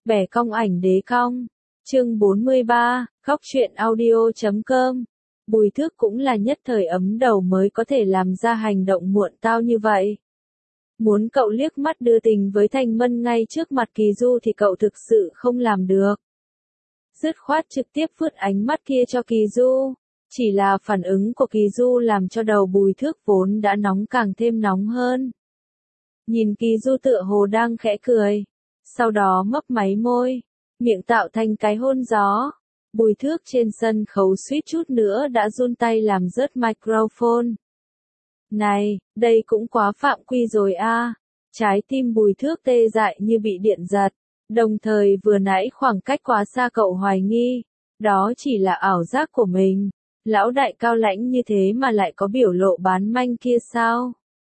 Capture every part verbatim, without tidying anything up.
Bẻ cong ảnh đế cong. Chương bốn mươi ba, khóc truyện audio chấm com. Bùi Thước cũng là nhất thời ấm đầu mới có thể làm ra hành động muộn tao như vậy. Muốn cậu liếc mắt đưa tình với Thành Mân ngay trước mặt Kỳ Du thì cậu thực sự không làm được. Dứt khoát trực tiếp vứt ánh mắt kia cho Kỳ Du. Chỉ là phản ứng của Kỳ Du làm cho đầu Bùi Thước vốn đã nóng càng thêm nóng hơn. Nhìn Kỳ Du tựa hồ đang khẽ cười. Sau đó mấp máy môi. Miệng tạo thành cái hôn gió. Bùi Thước trên sân khấu suýt chút nữa đã run tay làm rớt microphone. Này, đây cũng quá phạm quy rồi a. Trái tim Bùi Thước tê dại như bị điện giật. Đồng thời vừa nãy khoảng cách quá xa cậu hoài nghi. Đó chỉ là ảo giác của mình. Lão đại cao lãnh như thế mà lại có biểu lộ bán manh kia sao?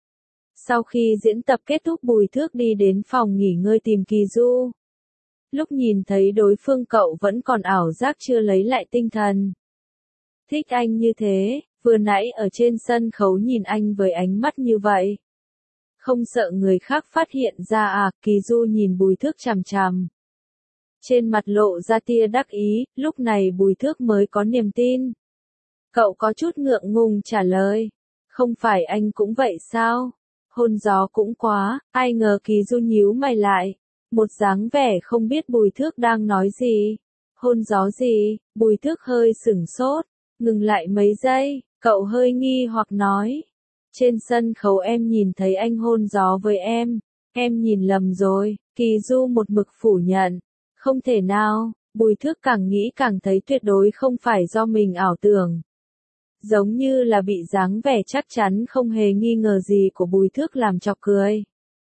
Sau khi diễn tập kết thúc Bùi Thước đi đến phòng nghỉ ngơi tìm Kỳ Du. Lúc nhìn thấy đối phương cậu vẫn còn ảo giác chưa lấy lại tinh thần. Thích anh như thế, vừa nãy ở trên sân khấu nhìn anh với ánh mắt như vậy. Không sợ người khác phát hiện ra à, Kỳ Du nhìn Bùi Thước chằm chằm. Trên mặt lộ ra tia đắc ý, lúc này Bùi Thước mới có niềm tin. Cậu có chút ngượng ngùng trả lời. Không phải anh cũng vậy sao? Hôn gió cũng quá, ai ngờ Kỳ Du nhíu mày lại. Một dáng vẻ không biết Bùi Thước đang nói gì. Hôn gió gì? Bùi Thước hơi sửng sốt, ngừng lại mấy giây, cậu hơi nghi hoặc nói. Trên sân khấu em nhìn thấy anh hôn gió với em, em nhìn lầm rồi. Kỳ Du một mực phủ nhận. Không thể nào, Bùi Thước càng nghĩ càng thấy tuyệt đối không phải do mình ảo tưởng. Giống như là bị dáng vẻ chắc chắn không hề nghi ngờ gì của Bùi Thước làm chọc cười.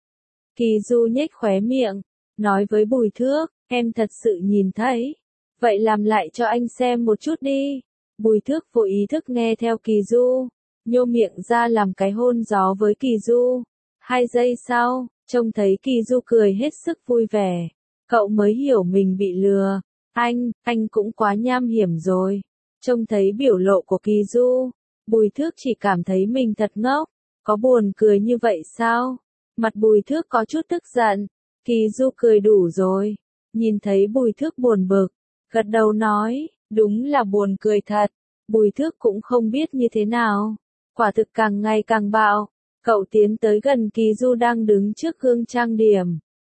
Kỳ Du nhếch khóe miệng, nói với Bùi Thước, em thật sự nhìn thấy. Vậy làm lại cho anh xem một chút đi. Bùi Thước vô ý thức nghe theo Kỳ Du, nhô miệng ra làm cái hôn gió với Kỳ Du. Hai giây sau, trông thấy Kỳ Du cười hết sức vui vẻ. Cậu mới hiểu mình bị lừa. Anh, anh cũng quá nham hiểm rồi. Trông thấy biểu lộ của Kỳ Du, Bùi Thước chỉ cảm thấy mình thật ngốc. Có buồn cười như vậy sao? Mặt Bùi Thước có chút tức giận. Kỳ Du cười đủ rồi. Nhìn thấy Bùi Thước buồn bực, gật đầu nói, đúng là buồn cười thật. Bùi Thước cũng không biết như thế nào. Quả thực càng ngày càng bạo. Cậu tiến tới gần Kỳ Du đang đứng trước gương trang điểm.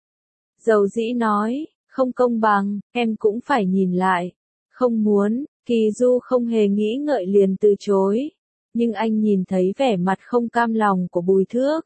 Dầu dĩ nói, không công bằng, em cũng phải nhìn lại. Không muốn, Kỳ Du không hề nghĩ ngợi liền từ chối. Nhưng anh nhìn thấy vẻ mặt không cam lòng của Bùi Thước.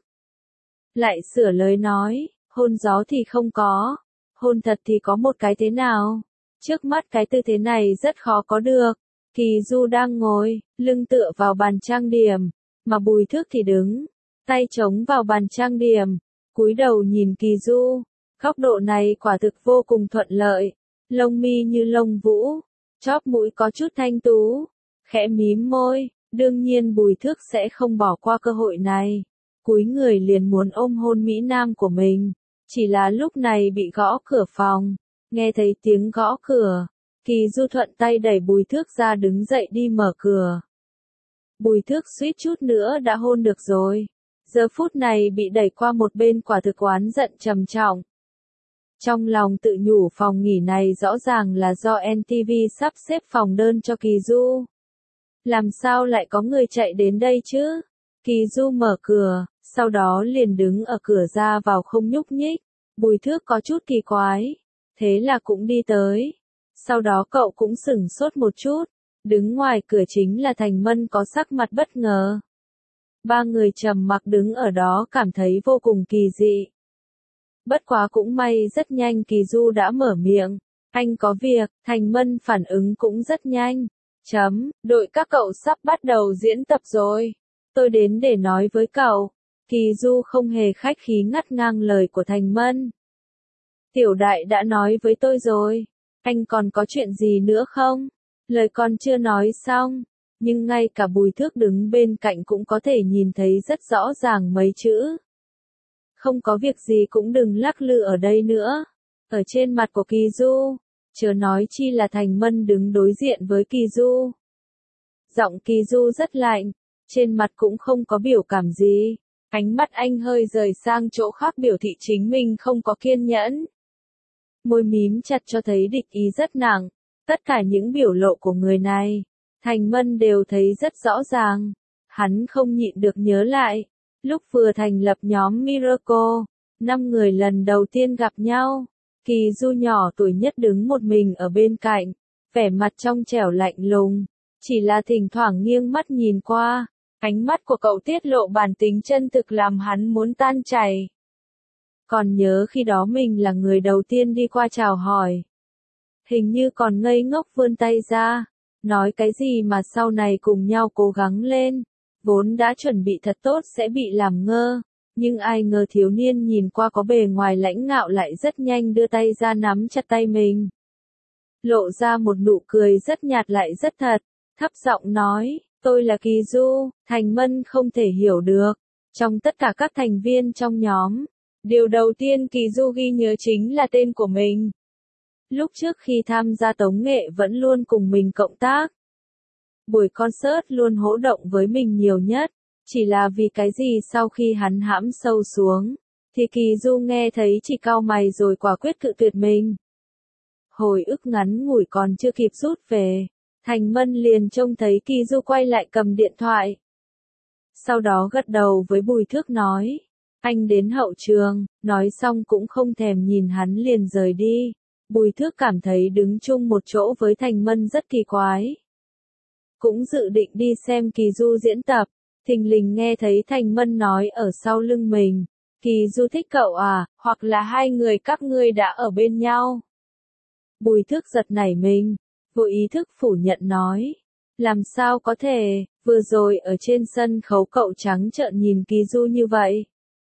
Lại sửa lời nói, hôn gió thì không có. Hôn thật thì có một cái thế nào? Trước mắt cái tư thế này rất khó có được. Kỳ Du đang ngồi, lưng tựa vào bàn trang điểm. Mà Bùi Thước thì đứng, tay chống vào bàn trang điểm. Cúi đầu nhìn Kỳ Du. Góc độ này quả thực vô cùng thuận lợi. Lông mi như lông vũ. Chóp mũi có chút thanh tú. Khẽ mím môi. Đương nhiên Bùi Thước sẽ không bỏ qua cơ hội này. Cúi người liền muốn ôm hôn Mỹ Nam của mình. Chỉ là lúc này bị gõ cửa phòng. Nghe thấy tiếng gõ cửa. Kỳ Du thuận tay đẩy Bùi Thước ra đứng dậy đi mở cửa. Bùi Thước suýt chút nữa đã hôn được rồi. Giờ phút này bị đẩy qua một bên quả thực oán giận trầm trọng. Trong lòng tự nhủ phòng nghỉ này rõ ràng là do en tê vê sắp xếp phòng đơn cho Kỳ Du. Làm sao lại có người chạy đến đây chứ? Kỳ Du mở cửa, sau đó liền đứng ở cửa ra vào không nhúc nhích. Bùi Thước có chút kỳ quái. Thế là cũng đi tới. Sau đó cậu cũng sửng sốt một chút. Đứng ngoài cửa chính là Thành Mân có sắc mặt bất ngờ. Ba người trầm mặc đứng ở đó cảm thấy vô cùng kỳ dị. Bất quá cũng may rất nhanh Kỳ Du đã mở miệng. Anh có việc, Thành Mân phản ứng cũng rất nhanh. Chấm, đội các cậu sắp bắt đầu diễn tập rồi. Tôi đến để nói với cậu. Kỳ Du không hề khách khí ngắt ngang lời của Thành Mân. Tiểu đại đã nói với tôi rồi. Anh còn có chuyện gì nữa không? Lời còn chưa nói xong. Nhưng ngay cả Bùi Thước đứng bên cạnh cũng có thể nhìn thấy rất rõ ràng mấy chữ. Không có việc gì cũng đừng lắc lư ở đây nữa. Ở trên mặt của Kỳ Du. Chớ nói chi là Thành Mân đứng đối diện với Kỳ Du. Giọng Kỳ Du rất lạnh. Trên mặt cũng không có biểu cảm gì. Ánh mắt anh hơi rời sang chỗ khác biểu thị chính mình không có kiên nhẫn. môi mím chặt cho thấy địch ý rất nặng. Tất cả những biểu lộ của người này, Thành Mân đều thấy rất rõ ràng. Hắn không nhịn được nhớ lại, lúc vừa thành lập nhóm Miracle, năm người lần đầu tiên gặp nhau, Kỳ Du nhỏ tuổi nhất đứng một mình ở bên cạnh, vẻ mặt trong trẻo lạnh lùng, chỉ là thỉnh thoảng nghiêng mắt nhìn qua, ánh mắt của cậu tiết lộ bản tính chân thực làm hắn muốn tan chảy. Còn nhớ khi đó mình là người đầu tiên đi qua chào hỏi. Hình như còn ngây ngốc vươn tay ra, nói cái gì mà sau này cùng nhau cố gắng lên, vốn đã chuẩn bị thật tốt sẽ bị làm ngơ, nhưng ai ngờ thiếu niên nhìn qua có bề ngoài lãnh ngạo lại rất nhanh đưa tay ra nắm chặt tay mình. Lộ ra một nụ cười rất nhạt lại rất thật, thấp giọng nói, tôi là Kỳ Du. Thành Mân không thể hiểu được, trong tất cả các thành viên trong nhóm, điều đầu tiên Kỳ Du ghi nhớ chính là tên của mình. Lúc trước khi tham gia tống nghệ vẫn luôn cùng mình cộng tác. Buổi concert luôn hỗ động với mình nhiều nhất, chỉ là vì cái gì sau khi hắn hãm sâu xuống, thì Kỳ Du nghe thấy chỉ cau mày rồi quả quyết cự tuyệt mình. Hồi ức ngắn ngủi còn chưa kịp rút về, Thành Mân liền trông thấy Kỳ Du quay lại cầm điện thoại. Sau đó gật đầu với Bùi Thước nói, anh đến hậu trường, nói xong cũng không thèm nhìn hắn liền rời đi. Bùi Thước cảm thấy đứng chung một chỗ với Thành Mân rất kỳ quái. Cũng dự định đi xem Kỳ Du diễn tập, thình lình nghe thấy Thành Mân nói ở sau lưng mình, Kỳ Du thích cậu à, hoặc là hai người các ngươi đã ở bên nhau. Bùi Thước giật nảy mình, vô ý thức phủ nhận nói, làm sao có thể, vừa rồi ở trên sân khấu cậu trắng trợn nhìn Kỳ Du như vậy.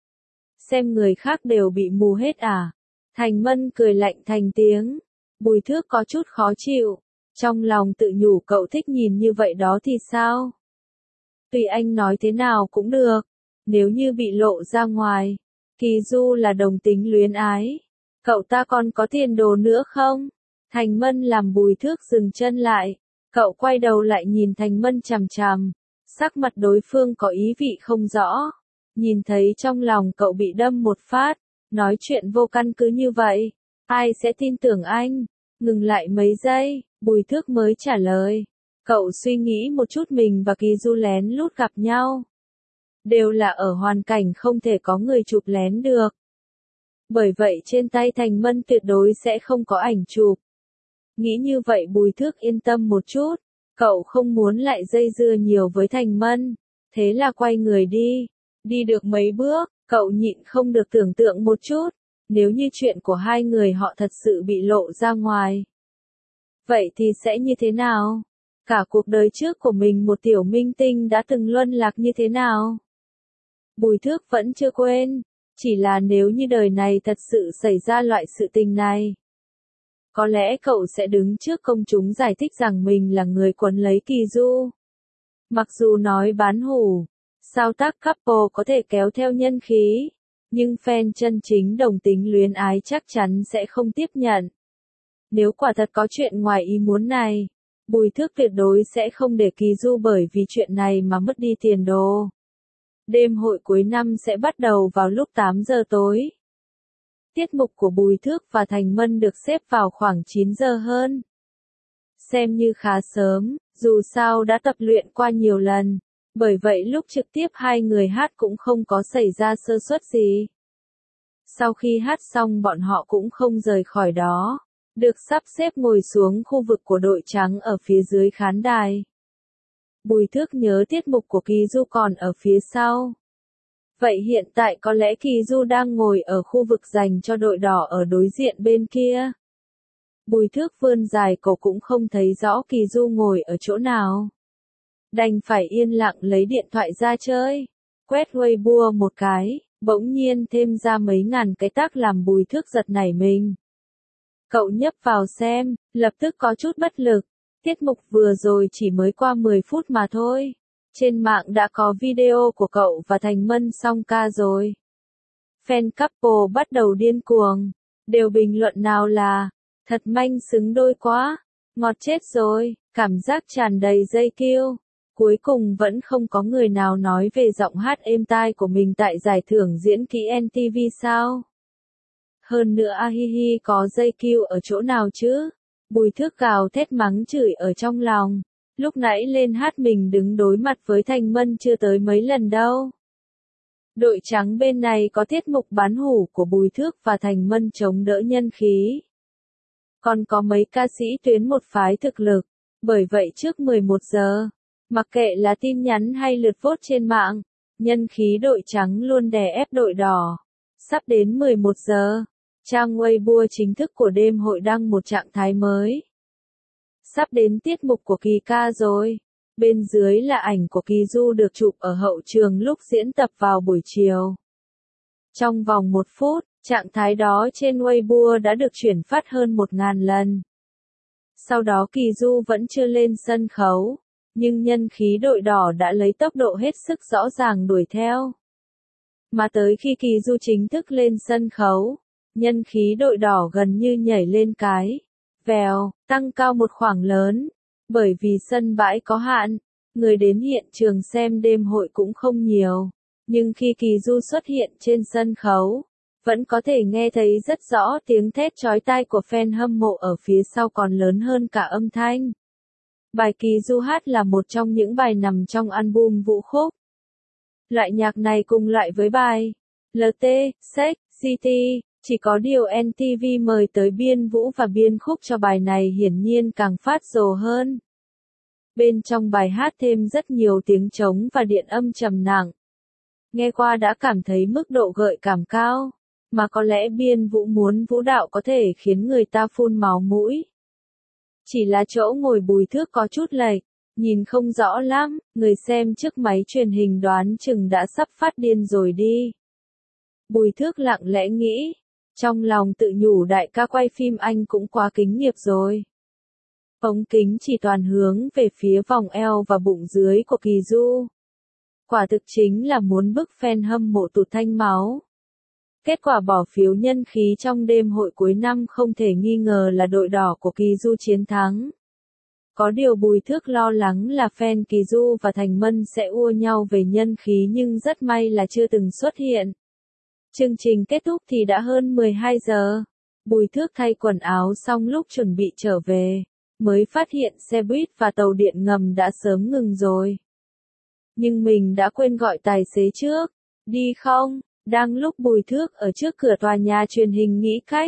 Xem người khác đều bị mù hết à? Thành Mân cười lạnh thành tiếng, Bùi Thước có chút khó chịu, trong lòng tự nhủ cậu thích nhìn như vậy đó thì sao? Tùy anh nói thế nào cũng được, nếu như bị lộ ra ngoài, Kỳ Du là đồng tính luyến ái, cậu ta còn có tiền đồ nữa không? Thành Mân làm Bùi Thước dừng chân lại, cậu quay đầu lại nhìn Thành Mân chằm chằm, sắc mặt đối phương có ý vị không rõ, nhìn thấy trong lòng cậu bị đâm một phát, nói chuyện vô căn cứ như vậy, ai sẽ tin tưởng anh? Ngừng lại mấy giây, Bùi Thước mới trả lời, cậu suy nghĩ một chút mình và Kỳ Du lén lút gặp nhau. Đều là ở hoàn cảnh không thể có người chụp lén được. Bởi vậy trên tay Thành Mân tuyệt đối sẽ không có ảnh chụp. Nghĩ như vậy Bùi Thước yên tâm một chút, cậu không muốn lại dây dưa nhiều với Thành Mân, thế là quay người đi. Đi được mấy bước, cậu nhịn không được tưởng tượng một chút, nếu như chuyện của hai người họ thật sự bị lộ ra ngoài. Vậy thì sẽ như thế nào? Cả cuộc đời trước của mình một tiểu minh tinh đã từng luân lạc như thế nào? Bùi Thước vẫn chưa quên, chỉ là nếu như đời này thật sự xảy ra loại sự tình này. Có lẽ cậu sẽ đứng trước công chúng giải thích rằng mình là người quấn lấy Kỳ Du. Mặc dù nói bán hủ, sao tác couple có thể kéo theo nhân khí, nhưng fan chân chính đồng tính luyến ái chắc chắn sẽ không tiếp nhận. Nếu quả thật có chuyện ngoài ý muốn này, Bùi Thước tuyệt đối sẽ không để Kỳ Du bởi vì chuyện này mà mất đi tiền đồ. Đêm hội cuối năm sẽ bắt đầu vào lúc tám giờ tối. Tiết mục của Bùi Thước và Thành Mân được xếp vào khoảng chín giờ hơn. Xem như khá sớm, dù sao đã tập luyện qua nhiều lần, bởi vậy lúc trực tiếp hai người hát cũng không có xảy ra sơ suất gì. Sau khi hát xong bọn họ cũng không rời khỏi đó, được sắp xếp ngồi xuống khu vực của đội trắng ở phía dưới khán đài. Bùi Thước nhớ tiết mục của Kỳ Du còn ở phía sau. Vậy hiện tại có lẽ Kỳ Du đang ngồi ở khu vực dành cho đội đỏ ở đối diện bên kia. Bùi Thước vươn dài cổ cũng không thấy rõ Kỳ Du ngồi ở chỗ nào. Đành phải yên lặng lấy điện thoại ra chơi. Quét Weibo một cái, bỗng nhiên thêm ra mấy ngàn cái tag làm Bùi Thước giật nảy mình. Cậu nhấp vào xem, lập tức có chút bất lực. Tiết mục vừa rồi chỉ mới qua mười phút mà thôi. Trên mạng đã có video của cậu và Thành Mân song ca rồi. Fan couple bắt đầu điên cuồng, đều bình luận nào là, thật manh xứng đôi quá, ngọt chết rồi, cảm giác tràn đầy dây kiêu. Cuối cùng vẫn không có người nào nói về giọng hát êm tai của mình tại giải thưởng diễn kỹ em tê vê sao. Hơn nữa a hi hi có dây cưu ở chỗ nào chứ? Bùi Thước gào thét mắng chửi ở trong lòng. Lúc nãy lên hát mình đứng đối mặt với Thành Mân chưa tới mấy lần đâu. Đội trắng bên này có tiết mục bán hủ của Bùi Thước và Thành Mân chống đỡ nhân khí. Còn có mấy ca sĩ tuyến một phái thực lực. Bởi vậy trước mười một giờ, mặc kệ là tin nhắn hay lượt vote trên mạng, nhân khí đội trắng luôn đè ép đội đỏ. Sắp đến mười một giờ, trang Weibo chính thức của đêm hội đăng một trạng thái mới. Sắp đến tiết mục của Kỳ ca rồi. Bên dưới là ảnh của Kỳ Du được chụp ở hậu trường lúc diễn tập vào buổi chiều. Trong vòng một phút, trạng thái đó trên Weibo đã được chuyển phát hơn một ngàn lần. Sau đó Kỳ Du vẫn chưa lên sân khấu, nhưng nhân khí đội đỏ đã lấy tốc độ hết sức rõ ràng đuổi theo. Mà tới khi Kỳ Du chính thức lên sân khấu, nhân khí đội đỏ gần như nhảy lên cái vèo, tăng cao một khoảng lớn. Bởi vì sân bãi có hạn, người đến hiện trường xem đêm hội cũng không nhiều. Nhưng khi Kỳ Du xuất hiện trên sân khấu, vẫn có thể nghe thấy rất rõ tiếng thét chói tai của fan hâm mộ ở phía sau còn lớn hơn cả âm thanh. Bài Kỳ Du hát là một trong những bài nằm trong album Vũ Khúc. Loại nhạc này cùng loại với bài lờ tê, Sex, City, chỉ có điều en tê vê mời tới biên vũ và biên khúc cho bài này hiển nhiên càng phát rồ hơn. Bên trong bài hát thêm rất nhiều tiếng trống và điện âm trầm nặng. Nghe qua đã cảm thấy mức độ gợi cảm cao, mà có lẽ biên vũ muốn vũ đạo có thể khiến người ta phun máu mũi. Chỉ là chỗ ngồi Bùi Thước có chút lệch, nhìn không rõ lắm, người xem trước máy truyền hình đoán chừng đã sắp phát điên rồi đi. Bùi Thước lặng lẽ nghĩ, trong lòng tự nhủ đại ca quay phim anh cũng quá kính nghiệp rồi. Ống kính chỉ toàn hướng về phía vòng eo và bụng dưới của Kỳ Du. Quả thực chính là muốn bức fan hâm mộ tụt thanh máu. Kết quả bỏ phiếu nhân khí trong đêm hội cuối năm không thể nghi ngờ là đội đỏ của Kỳ Du chiến thắng. Có điều Bùi Thước lo lắng là fan Kỳ Du và Thành Mân sẽ ua nhau về nhân khí nhưng rất may là chưa từng xuất hiện. Chương trình kết thúc thì đã hơn mười hai giờ. Bùi Thước thay quần áo xong lúc chuẩn bị trở về, mới phát hiện xe buýt và tàu điện ngầm đã sớm ngừng rồi. Nhưng mình đã quên gọi tài xế trước. Đi không? Đang lúc Bùi Thước ở trước cửa tòa nhà truyền hình nghĩ cách.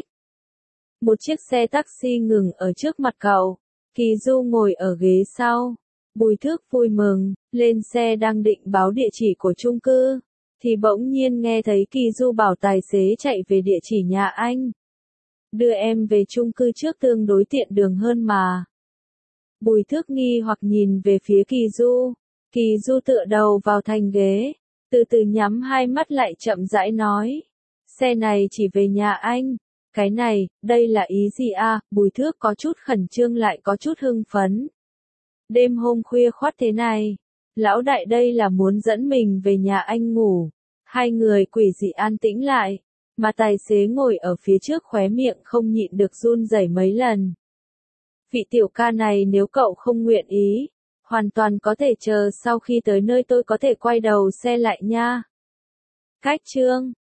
Một chiếc xe taxi ngừng ở trước mặt cậu. Kỳ Du ngồi ở ghế sau. Bùi Thước vui mừng, lên xe đang định báo địa chỉ của chung cư. Thì bỗng nhiên nghe thấy Kỳ Du bảo tài xế chạy về địa chỉ nhà anh. Đưa em về chung cư trước tương đối tiện đường hơn mà. Bùi Thước nghi hoặc nhìn về phía Kỳ Du. Kỳ Du tựa đầu vào thành ghế, từ từ nhắm hai mắt lại chậm rãi nói. Xe này chỉ về nhà anh. Cái này, đây là ý gì à? Bùi Thước có chút khẩn trương lại có chút hưng phấn. Đêm hôm khuya khoắt thế này, lão đại đây là muốn dẫn mình về nhà anh ngủ. Hai người quỷ dị an tĩnh lại, mà tài xế ngồi ở phía trước khóe miệng không nhịn được run rẩy mấy lần. Vị tiểu ca này nếu cậu không nguyện ý, hoàn toàn có thể chờ sau khi tới nơi tôi có thể quay đầu xe lại nha. Cách chương